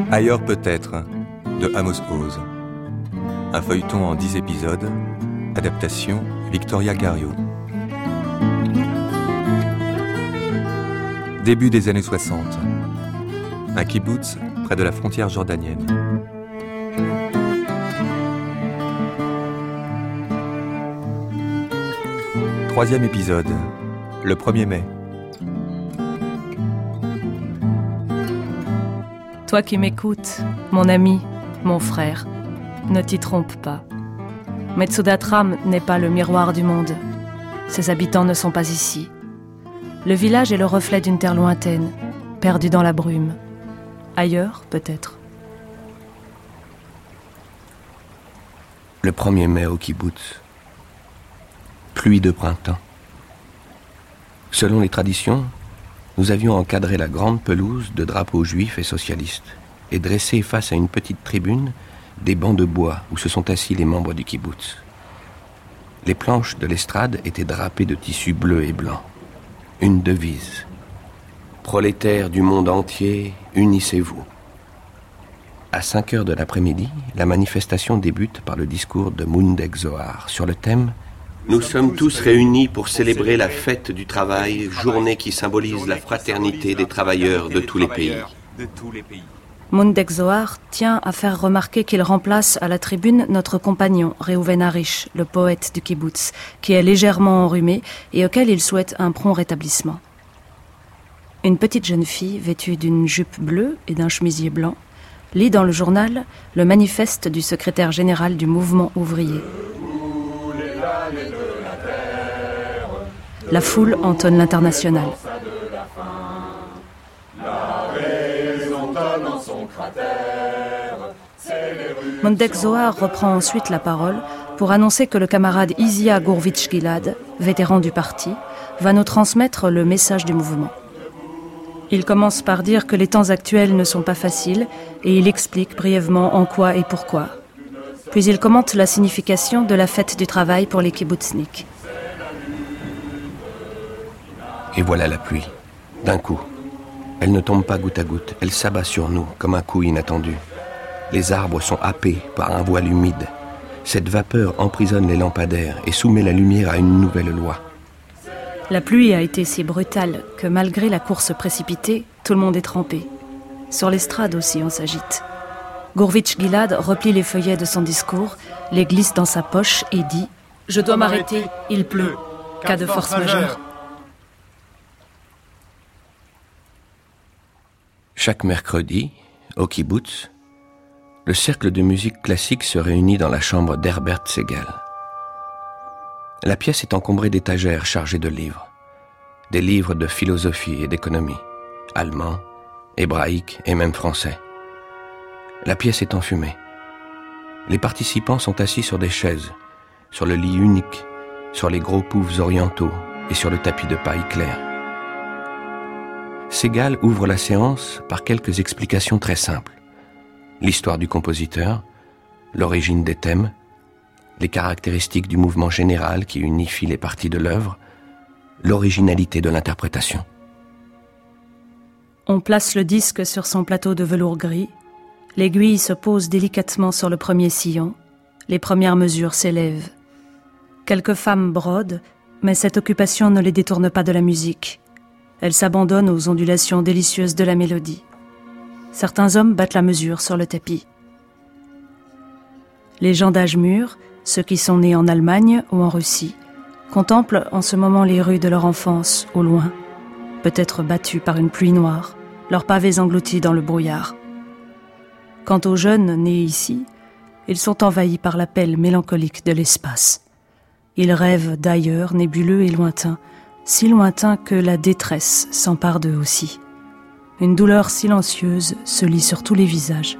Ailleurs peut-être, de Amos Oz. Un feuilleton en 10 épisodes, adaptation Victoria Cario. Début des années 60. Un kibboutz près de la frontière jordanienne. Troisième épisode, le 1er mai. Toi qui m'écoutes, mon ami, mon frère, ne t'y trompe pas. Metsudatram n'est pas le miroir du monde. Ses habitants ne sont pas ici. Le village est le reflet d'une terre lointaine, perdue dans la brume. Ailleurs, peut-être. Le 1er mai au kibboutz. Pluie de printemps. Selon les traditions, nous avions encadré la grande pelouse de drapeaux juifs et socialistes et dressé face à une petite tribune des bancs de bois où se sont assis les membres du kibboutz. Les planches de l'estrade étaient drapées de tissus bleus et blancs. Une devise. Prolétaires du monde entier, unissez-vous. À 5h de l'après-midi, la manifestation débute par le discours de Mundek Zohar sur le thème « Nous sommes tous réunis pour célébrer la fête du travail, journée qui symbolise la fraternité des travailleurs de tous les pays. » Mundek Zohar tient à faire remarquer qu'il remplace à la tribune notre compagnon, Reuven Harish, le poète du kibboutz, qui est légèrement enrhumé et auquel il souhaite un prompt rétablissement. Une petite jeune fille, vêtue d'une jupe bleue et d'un chemisier blanc, lit dans le journal le manifeste du secrétaire général du mouvement ouvrier. La foule entonne l'international. Mundek Zohar reprend ensuite la parole pour annoncer que le camarade Izia Gourvitch-Gilad, vétéran du parti, va nous transmettre le message du mouvement. Il commence par dire que les temps actuels ne sont pas faciles et il explique brièvement en quoi et pourquoi. Puis il commente la signification de la fête du travail pour les kibbutzniks. Et voilà la pluie, d'un coup. Elle ne tombe pas goutte à goutte, elle s'abat sur nous comme un coup inattendu. Les arbres sont happés par un voile humide. Cette vapeur emprisonne les lampadaires et soumet la lumière à une nouvelle loi. La pluie a été si brutale que malgré la course précipitée, tout le monde est trempé. Sur l'estrade aussi, on s'agite. Gourvitch-Gilad replie les feuillets de son discours, les glisse dans sa poche et dit « Je dois m'arrêter, il pleut. Cas de force majeure. » Chaque mercredi, au kibboutz, le cercle de musique classique se réunit dans la chambre d'Herbert Segal. La pièce est encombrée d'étagères chargées de livres. Des livres de philosophie et d'économie, allemands, hébraïques et même français. La pièce est enfumée. Les participants sont assis sur des chaises, sur le lit unique, sur les gros poufs orientaux et sur le tapis de paille claire. Segal ouvre la séance par quelques explications très simples. L'histoire du compositeur, l'origine des thèmes, les caractéristiques du mouvement général qui unifie les parties de l'œuvre, l'originalité de l'interprétation. On place le disque sur son plateau de velours gris, l'aiguille se pose délicatement sur le premier sillon, les premières mesures s'élèvent. Quelques femmes brodent, mais cette occupation ne les détourne pas de la musique. Elles s'abandonnent aux ondulations délicieuses de la mélodie. Certains hommes battent la mesure sur le tapis. Les gens d'âge mûr, ceux qui sont nés en Allemagne ou en Russie, contemplent en ce moment les rues de leur enfance, au loin, peut-être battues par une pluie noire, leurs pavés engloutis dans le brouillard. Quant aux jeunes nés ici, ils sont envahis par l'appel mélancolique de l'espace. Ils rêvent d'ailleurs nébuleux et lointains, si lointain que la détresse s'empare d'eux aussi. Une douleur silencieuse se lit sur tous les visages.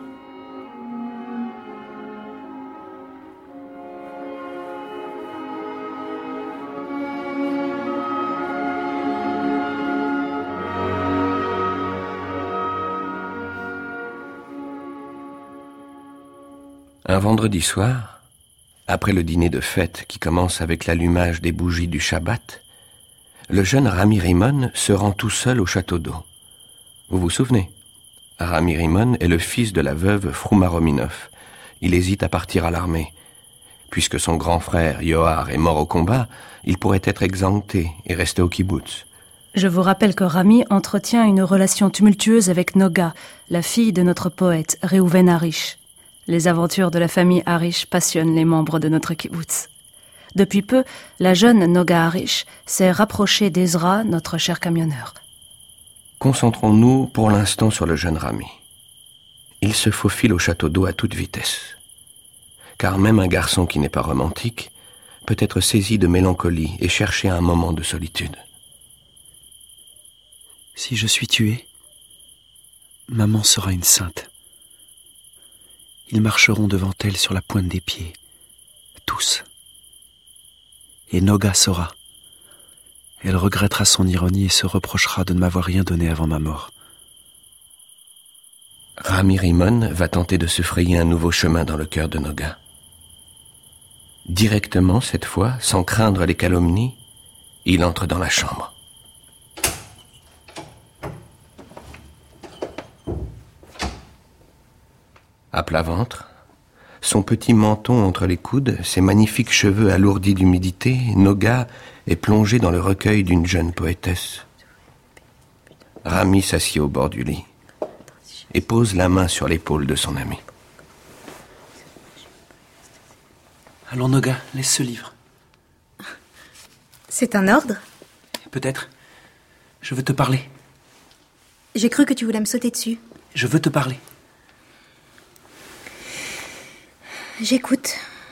Un vendredi soir, après le dîner de fête qui commence avec l'allumage des bougies du Shabbat, le jeune Rami Rimon se rend tout seul au château d'eau. Vous vous souvenez ? Rami Rimon est le fils de la veuve Frouma Rominov. Il hésite à partir à l'armée. Puisque son grand frère, Yohar, est mort au combat, il pourrait être exempté et rester au kibboutz. Je vous rappelle que Rami entretient une relation tumultueuse avec Noga, la fille de notre poète Reuven Harish. Les aventures de la famille Harish passionnent les membres de notre kibboutz. Depuis peu, la jeune Noga Harish s'est rapprochée d'Ezra, notre cher camionneur. Concentrons-nous pour l'instant sur le jeune Rami. Il se faufile au château d'eau à toute vitesse. Car même un garçon qui n'est pas romantique peut être saisi de mélancolie et chercher un moment de solitude. Si je suis tué, maman sera une sainte. Ils marcheront devant elle sur la pointe des pieds, tous. Et Noga saura. Elle regrettera son ironie et se reprochera de ne m'avoir rien donné avant ma mort. Rami Rimon va tenter de se frayer un nouveau chemin dans le cœur de Noga. Directement, cette fois, sans craindre les calomnies, il entre dans la chambre. À plat ventre, son petit menton entre les coudes, ses magnifiques cheveux alourdis d'humidité, Noga est plongé dans le recueil d'une jeune poétesse. Rami s'assied au bord du lit et pose la main sur l'épaule de son ami. Allons, Noga, laisse ce livre. C'est un ordre ? Peut-être. Je veux te parler. J'ai cru que tu voulais me sauter dessus. Je veux te parler. J'écoute.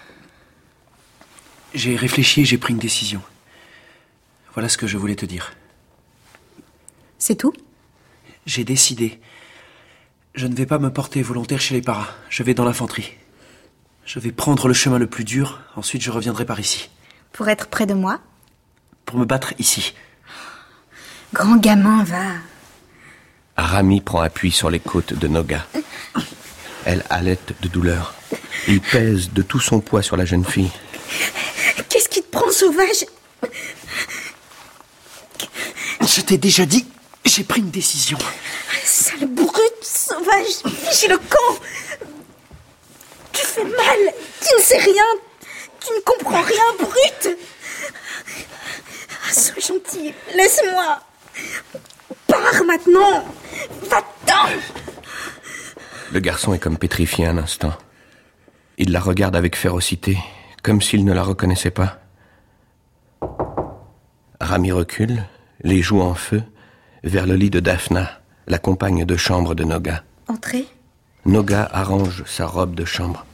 J'ai réfléchi et j'ai pris une décision. Voilà ce que je voulais te dire. C'est tout ? J'ai décidé. Je ne vais pas me porter volontaire chez les paras. Je vais dans l'infanterie. Je vais prendre le chemin le plus dur. Ensuite, je reviendrai par ici. Pour être près de moi ? Pour me battre ici. Grand gamin, va. Rami prend appui sur les côtes de Noga. Elle halète de douleur. Il pèse de tout son poids sur la jeune fille. Qu'est-ce qui te prend, sauvage ? Je t'ai déjà dit, j'ai pris une décision. Sale brute, sauvage, fiche le camp. Tu fais mal, tu ne sais rien, tu ne comprends rien, brute. Sois gentil, laisse-moi. Pars maintenant, va-t'en. Le garçon est comme pétrifié un instant. Il la regarde avec férocité, comme s'il ne la reconnaissait pas. Rami recule, les joues en feu, vers le lit de Daphna, la compagne de chambre de Noga. Entrez. Noga arrange sa robe de chambre.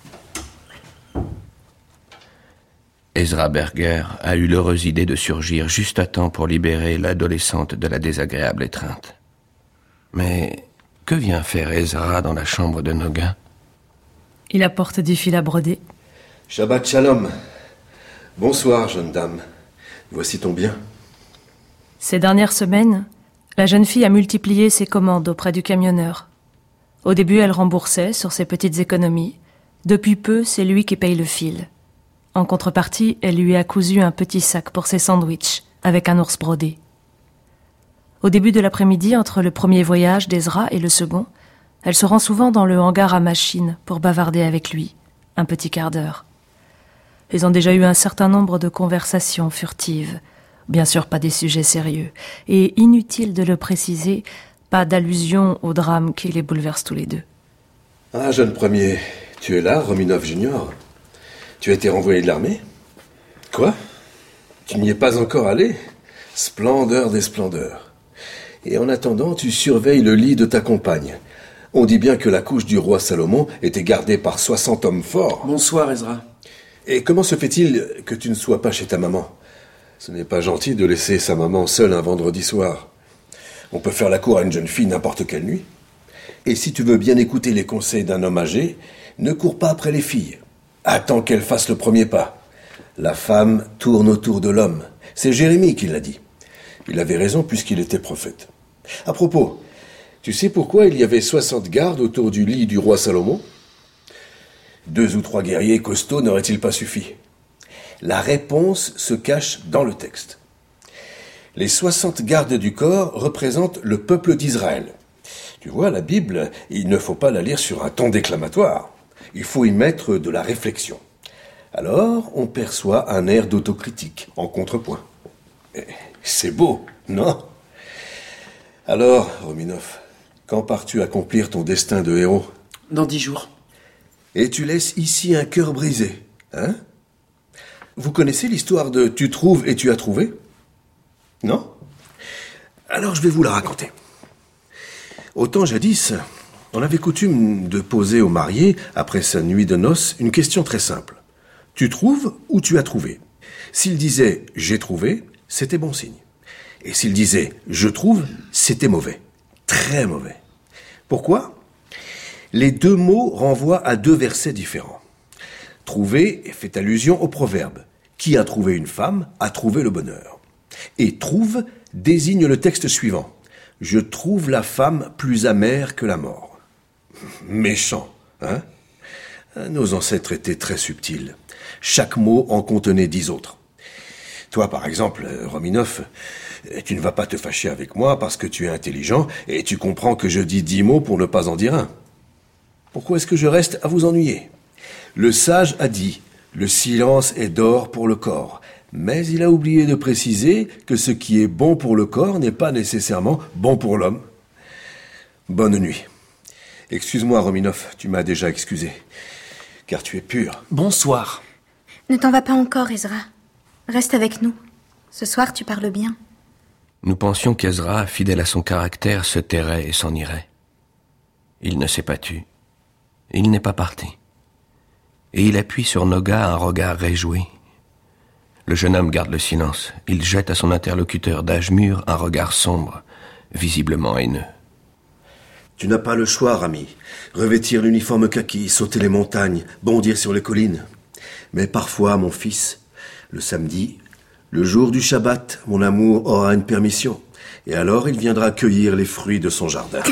Ezra Berger a eu l'heureuse idée de surgir juste à temps pour libérer l'adolescente de la désagréable étreinte. Mais que vient faire Ezra dans la chambre de Noga ? Il apporte des fils à broder. Shabbat shalom. Bonsoir, jeune dame. Voici ton bien. Ces dernières semaines, la jeune fille a multiplié ses commandes auprès du camionneur. Au début, elle remboursait sur ses petites économies. Depuis peu, c'est lui qui paye le fil. En contrepartie, elle lui a cousu un petit sac pour ses sandwichs, avec un ours brodé. Au début de l'après-midi, entre le premier voyage d'Ezra et le second, elle se rend souvent dans le hangar à machines pour bavarder avec lui, un petit quart d'heure. Ils ont déjà eu un certain nombre de conversations furtives, bien sûr pas des sujets sérieux, et inutile de le préciser, pas d'allusion au drame qui les bouleverse tous les deux. Ah, jeune premier, tu es là, Rominov Junior. Tu as été renvoyé de l'armée ? Quoi ? Tu n'y es pas encore allé ? Splendeur des splendeurs. Et en attendant, tu surveilles le lit de ta compagne. On dit bien que la couche du roi Salomon était gardée par 60 hommes forts. Bonsoir, Ezra. Et comment se fait-il que tu ne sois pas chez ta maman ? Ce n'est pas gentil de laisser sa maman seule un vendredi soir. On peut faire la cour à une jeune fille n'importe quelle nuit. Et si tu veux bien écouter les conseils d'un homme âgé, ne cours pas après les filles. Attends qu'elles fassent le premier pas. La femme tourne autour de l'homme. C'est Jérémie qui l'a dit. Il avait raison puisqu'il était prophète. À propos, tu sais pourquoi il y avait 60 gardes autour du lit du roi Salomon ? 2 ou 3 guerriers costauds n'auraient-ils pas suffi ? La réponse se cache dans le texte. Les 60 gardes du corps représentent le peuple d'Israël. Tu vois, la Bible, il ne faut pas la lire sur un ton déclamatoire. Il faut y mettre de la réflexion. Alors, on perçoit un air d'autocritique, en contrepoint. Et c'est beau, non? Alors, Rominov, quand pars-tu accomplir ton destin de héros? Dans 10 jours. Et tu laisses ici un cœur brisé, hein? Vous connaissez l'histoire de « tu trouves et tu as trouvé » ? Non? Alors je vais vous la raconter. Au temps jadis, on avait coutume de poser au marié, après sa nuit de noces, une question très simple. Tu trouves ou tu as trouvé? S'il disait « j'ai trouvé », c'était bon signe. Et s'il disait « je trouve », c'était mauvais. Très mauvais. Pourquoi? Les deux mots renvoient à deux versets différents. Trouver fait allusion au proverbe « Qui a trouvé une femme a trouvé le bonheur ». Et « trouve » désigne le texte suivant. « Je trouve la femme plus amère que la mort ». Méchant, hein? Nos ancêtres étaient très subtils. Chaque mot en contenait 10 autres. Toi, par exemple, Rominov, tu ne vas pas te fâcher avec moi parce que tu es intelligent et tu comprends que je dis 10 mots pour ne pas en dire un. Pourquoi est-ce que je reste à vous ennuyer? Le sage a dit « Le silence est d'or pour le corps ». Mais il a oublié de préciser que ce qui est bon pour le corps n'est pas nécessairement bon pour l'homme. Bonne nuit. Excuse-moi, Rominov, tu m'as déjà excusé. Car tu es pur. Bonsoir. Ne t'en vas pas encore, Ezra. Reste avec nous. Ce soir, tu parles bien. Nous pensions qu'Ezra, fidèle à son caractère, se tairait et s'en irait. Il ne s'est pas tu. Il n'est pas parti. Et il appuie sur Noga un regard réjoui. Le jeune homme garde le silence. Il jette à son interlocuteur d'âge mûr un regard sombre, visiblement haineux. Tu n'as pas le choix, Rami. Revêtir l'uniforme kaki, sauter les montagnes, bondir sur les collines. Mais parfois, mon fils, le samedi, le jour du Shabbat, mon amour aura une permission. Et alors, il viendra cueillir les fruits de son jardin.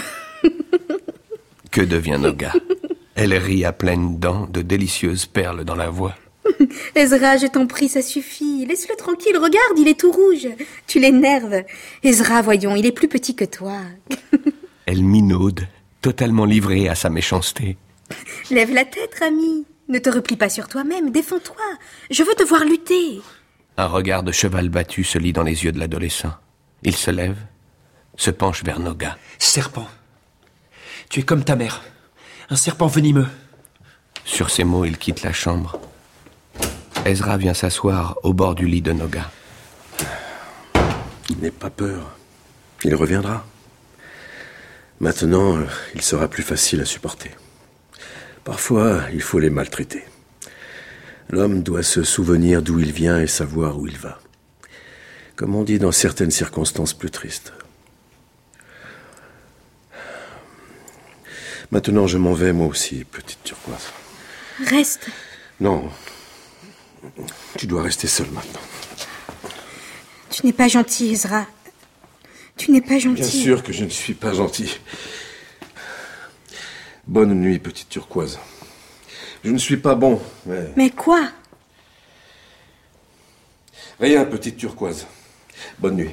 Que devient Noga? Elle rit à pleines dents, de délicieuses perles dans la voix. Ezra, je t'en prie, ça suffit. Laisse-le tranquille, regarde, il est tout rouge. Tu l'énerves. Ezra, voyons, il est plus petit que toi. Elle minaude, totalement livrée à sa méchanceté. Lève la tête, Rami. Ne te replie pas sur toi-même, défends-toi. Je veux te voir lutter. Un regard de cheval battu se lit dans les yeux de l'adolescent. Il se lève, se penche vers Noga. Serpent. Tu es comme ta mère. Un serpent venimeux. Sur ces mots, il quitte la chambre. Ezra vient s'asseoir au bord du lit de Noga. N'aie pas peur. Il reviendra. Maintenant, il sera plus facile à supporter. Parfois, il faut les maltraiter. L'homme doit se souvenir d'où il vient et savoir où il va. Comme on dit dans certaines circonstances plus tristes. Maintenant, je m'en vais, moi aussi, petite turquoise. Reste. Non. Tu dois rester seule maintenant. Tu n'es pas gentil, Ezra. Tu n'es pas gentil. Bien sûr que je ne suis pas gentil. Bonne nuit, petite turquoise. Je ne suis pas bon, mais... Mais quoi? Rien, petite turquoise. Bonne nuit.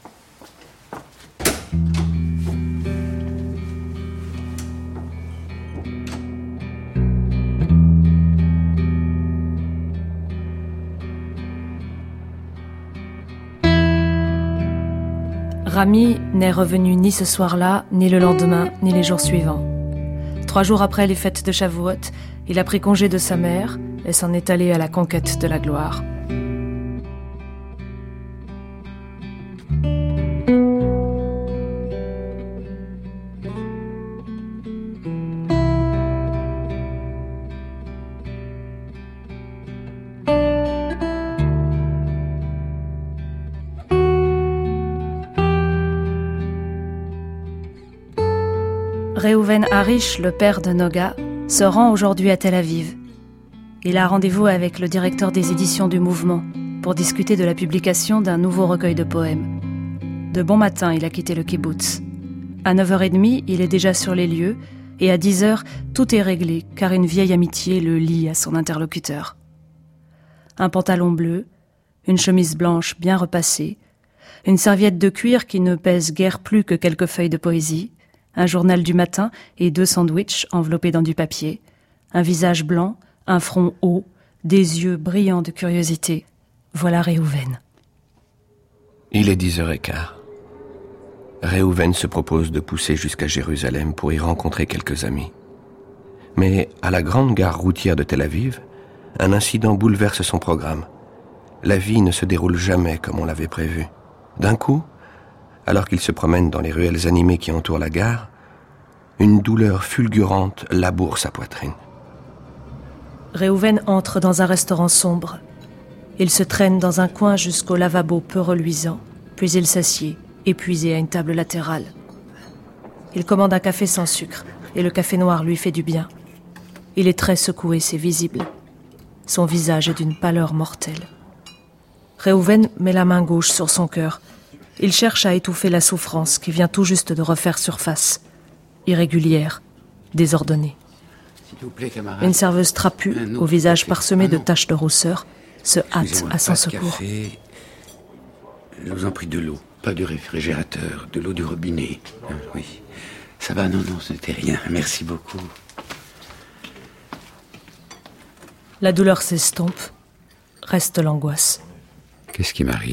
Rami n'est revenu ni ce soir-là, ni le lendemain, ni les jours suivants. 3 jours après les fêtes de Shavuot, il a pris congé de sa mère et s'en est allé à la conquête de la gloire. Reuven Harish, le père de Noga, se rend aujourd'hui à Tel Aviv. Il a rendez-vous avec le directeur des éditions du mouvement pour discuter de la publication d'un nouveau recueil de poèmes. De bon matin, il a quitté le kibbutz. À 9h30, il est déjà sur les lieux et à 10h, tout est réglé car une vieille amitié le lie à son interlocuteur. Un pantalon bleu, une chemise blanche bien repassée, une serviette de cuir qui ne pèse guère plus que quelques feuilles de poésie, un journal du matin et 2 sandwichs enveloppés dans du papier, un visage blanc, un front haut, des yeux brillants de curiosité. Voilà Réhouven. Il est 10h15. Réhouven se propose de pousser jusqu'à Jérusalem pour y rencontrer quelques amis. Mais à la grande gare routière de Tel Aviv, un incident bouleverse son programme. La vie ne se déroule jamais comme on l'avait prévu. D'un coup, alors qu'il se promène dans les ruelles animées qui entourent la gare, une douleur fulgurante laboure sa poitrine. Réhouven entre dans un restaurant sombre. Il se traîne dans un coin jusqu'au lavabo peu reluisant, puis il s'assied, épuisé à une table latérale. Il commande un café sans sucre, et le café noir lui fait du bien. Il est très secoué, c'est visible. Son visage est d'une pâleur mortelle. Réhouven met la main gauche sur son cœur. Il cherche à étouffer la souffrance qui vient tout juste de refaire surface. Irrégulière, désordonnée. S'il vous plaît, camarade. Une serveuse trapue, au visage parsemé de taches de rousseur, se hâte à son secours. Café. Je vous en prie, de l'eau, pas du réfrigérateur, de l'eau du robinet. Oui. Ça va, non, ce n'était rien. Merci beaucoup. La douleur s'estompe. Reste l'angoisse. Qu'est-ce qui m'arrive ?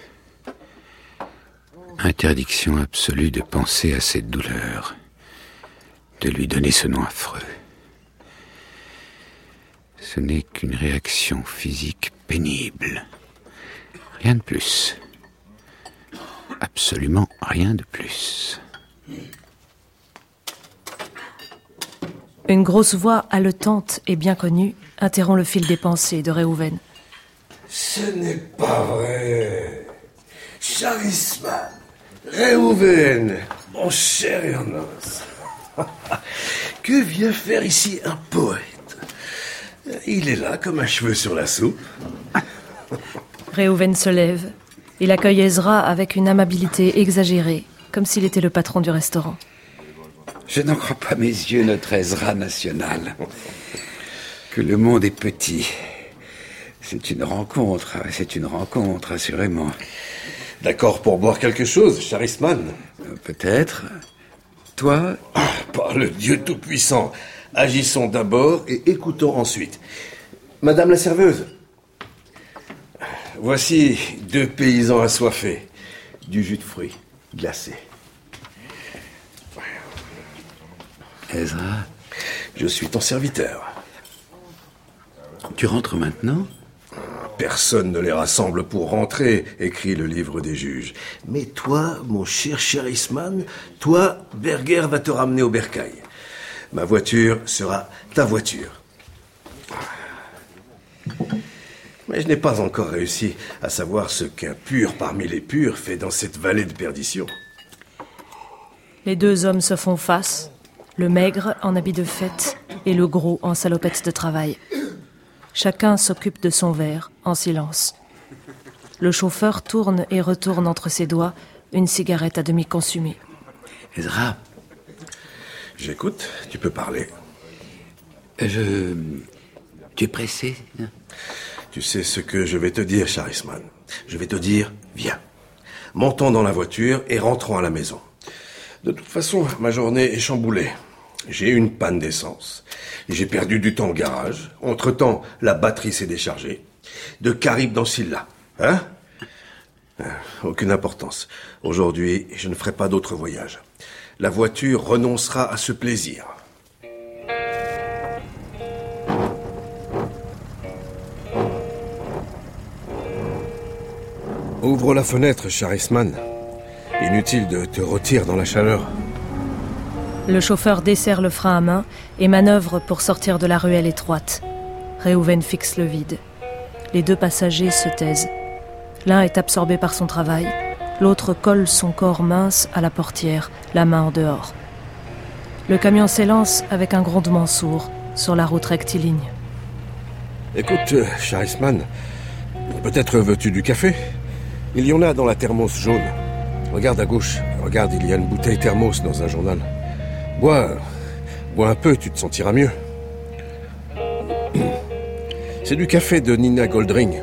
Interdiction absolue de penser à cette douleur, de lui donner ce nom affreux. Ce n'est qu'une réaction physique pénible. Rien de plus. Absolument rien de plus. Une grosse voix haletante et bien connue interrompt le fil des pensées de Réhouven. Ce n'est pas vrai. Charisman, Réhouven, mon cher Ernest. Que vient faire ici un poète? Il est là comme un cheveu sur la soupe. Réhouven se lève. Il accueille Ezra avec une amabilité exagérée, comme s'il était le patron du restaurant. Je n'en crois pas mes yeux, notre Ezra national. Que le monde est petit. C'est une rencontre, assurément. D'accord pour boire quelque chose, Charisman? Peut-être. Toi? Par le Dieu Tout-Puissant. Agissons d'abord et écoutons ensuite. Madame la serveuse, voici 2 paysans assoiffés. Du jus de fruits glacé. Ezra? Je suis ton serviteur. Tu rentres maintenant? Personne ne les rassemble pour rentrer, écrit le livre des juges. Mais toi, mon cher Charisman, toi, Berger va te ramener au bercail. Ma voiture sera ta voiture. Mais je n'ai pas encore réussi à savoir ce qu'un pur parmi les purs fait dans cette vallée de perdition. Les 2 hommes se font face, le maigre en habit de fête et le gros en salopette de travail. Chacun s'occupe de son verre, en silence. Le chauffeur tourne et retourne entre ses doigts une cigarette à demi consumée. Ezra? J'écoute, tu peux parler. Tu es pressé? Tu sais ce que je vais te dire, Charisman. Je vais te dire, viens. Montons dans la voiture et rentrons à la maison. De toute façon, ma journée est chamboulée. J'ai eu une panne d'essence. J'ai perdu du temps au garage. Entre-temps, la batterie s'est déchargée. De Carib dans Silla. Hein? Aucune importance. Aujourd'hui, je ne ferai pas d'autre voyage. La voiture renoncera à ce plaisir. Ouvre la fenêtre, Charisman. Inutile de te rôtir dans la chaleur. Le chauffeur desserre le frein à main et manœuvre pour sortir de la ruelle étroite. Réhouven fixe le vide. Les 2 passagers se taisent. L'un est absorbé par son travail, l'autre colle son corps mince à la portière, la main en dehors. Le camion s'élance avec un grondement sourd sur la route rectiligne. Écoute, Charisman, peut-être veux-tu du café? Il y en a dans la thermos jaune. Regarde à gauche. Regarde, il y a une bouteille thermos dans un journal. Bois un peu, tu te sentiras mieux. C'est du café de Nina Goldring.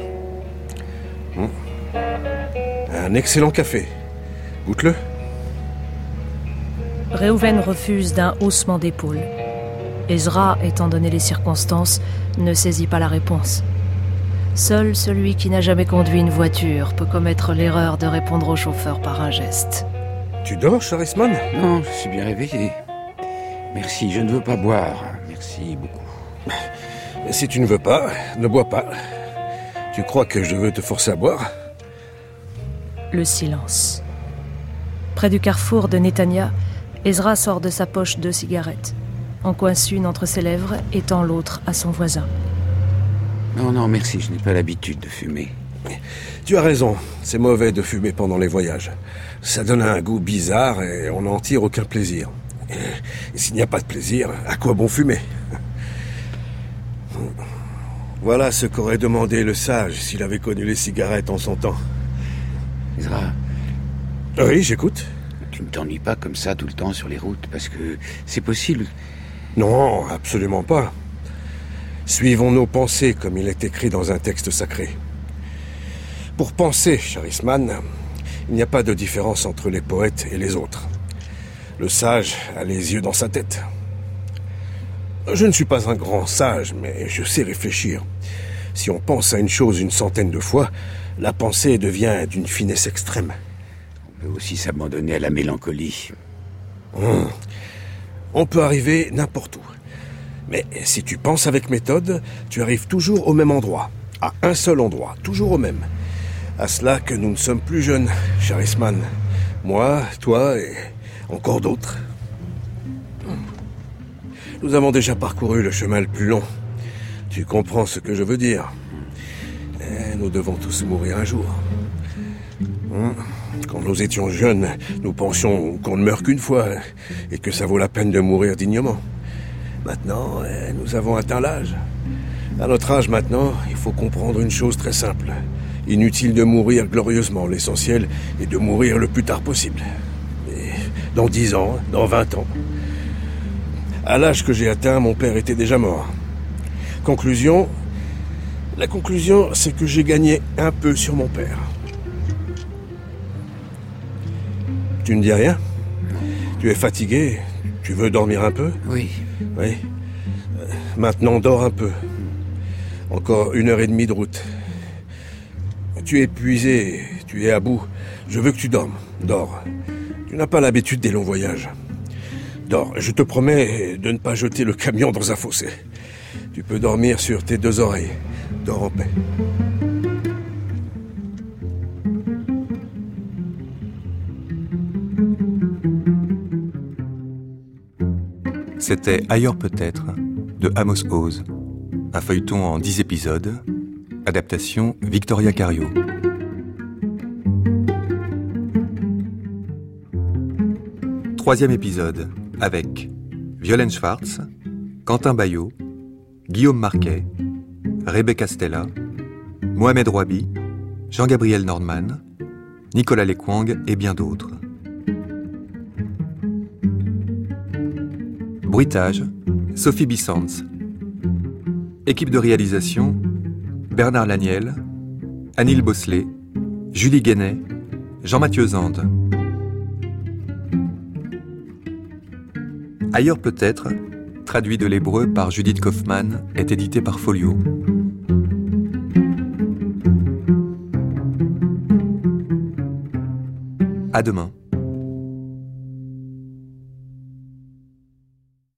Un excellent café. Goûte-le. Réhouven refuse d'un haussement d'épaule. Ezra, étant donné les circonstances, ne saisit pas la réponse. Seul celui qui n'a jamais conduit une voiture peut commettre l'erreur de répondre au chauffeur par un geste. Tu dors, Charisman? Non, je suis bien réveillé. Merci, je ne veux pas boire. Merci beaucoup. Si tu ne veux pas, ne bois pas. Tu crois que je veux te forcer à boire? Le silence. Près du carrefour de Netanya, Ezra sort de sa poche 2 cigarettes, en coince une entre ses lèvres et tend l'autre à son voisin. Non, merci, je n'ai pas l'habitude de fumer. Tu as raison, c'est mauvais de fumer pendant les voyages. Ça donne un goût bizarre et on n'en tire aucun plaisir. Et s'il n'y a pas de plaisir, à quoi bon fumer? Voilà ce qu'aurait demandé le sage s'il avait connu les cigarettes en son temps. Ezra. Oui, j'écoute. Tu ne t'ennuies pas comme ça tout le temps sur les routes, parce que c'est possible. Non, absolument pas. Suivons nos pensées comme il est écrit dans un texte sacré. Pour penser, Charisman, il n'y a pas de différence entre les poètes et les autres. Le sage a les yeux dans sa tête. Je ne suis pas un grand sage, mais je sais réfléchir. Si on pense à une chose 100 de fois, la pensée devient d'une finesse extrême. On peut aussi s'abandonner à la mélancolie. On peut arriver n'importe où. Mais si tu penses avec méthode, tu arrives toujours au même endroit. À un seul endroit, toujours au même. À cela que nous ne sommes plus jeunes, Charisman. Moi, toi et encore d'autres. Nous avons déjà parcouru le chemin le plus long. Tu comprends ce que je veux dire. Et nous devons tous mourir un jour. Quand nous étions jeunes, nous pensions qu'on ne meurt qu'une fois et que ça vaut la peine de mourir dignement. Maintenant, nous avons atteint l'âge. À notre âge maintenant, il faut comprendre une chose très simple. Inutile de mourir glorieusement, l'essentiel est de mourir le plus tard possible. Et dans 10 ans, dans 20 ans. À l'âge que j'ai atteint, mon père était déjà mort. Conclusion, la conclusion, c'est que j'ai gagné un peu sur mon père. Tu ne dis rien? Tu es fatigué? Tu veux dormir un peu? Oui. Oui. Maintenant, dors un peu. Encore 1h30 de route. Tu es épuisé, tu es à bout. Je veux que tu dormes. Dors. Tu n'as pas l'habitude des longs voyages. Dors. Je te promets de ne pas jeter le camion dans un fossé. Tu peux dormir sur tes 2 oreilles. Dors en paix. C'était Ailleurs peut-être, de Amos Oz, un feuilleton en 10 épisodes, adaptation Victoria Cario. Troisième épisode, avec Violaine Schwartz, Quentin Baillot, Guillaume Marquet, Rebecca Stella, Mohamed Rouabi, Jean-Gabriel Nordman, Nicolas Lekwang et bien d'autres. Bruitage, Sophie Bissans. Équipe de réalisation, Bernard Laniel, Anil Bosselet, Julie Guénet, Jean-Mathieu Zande. Ailleurs peut-être, traduit de l'hébreu par Judith Kaufmann, est édité par Folio. À demain.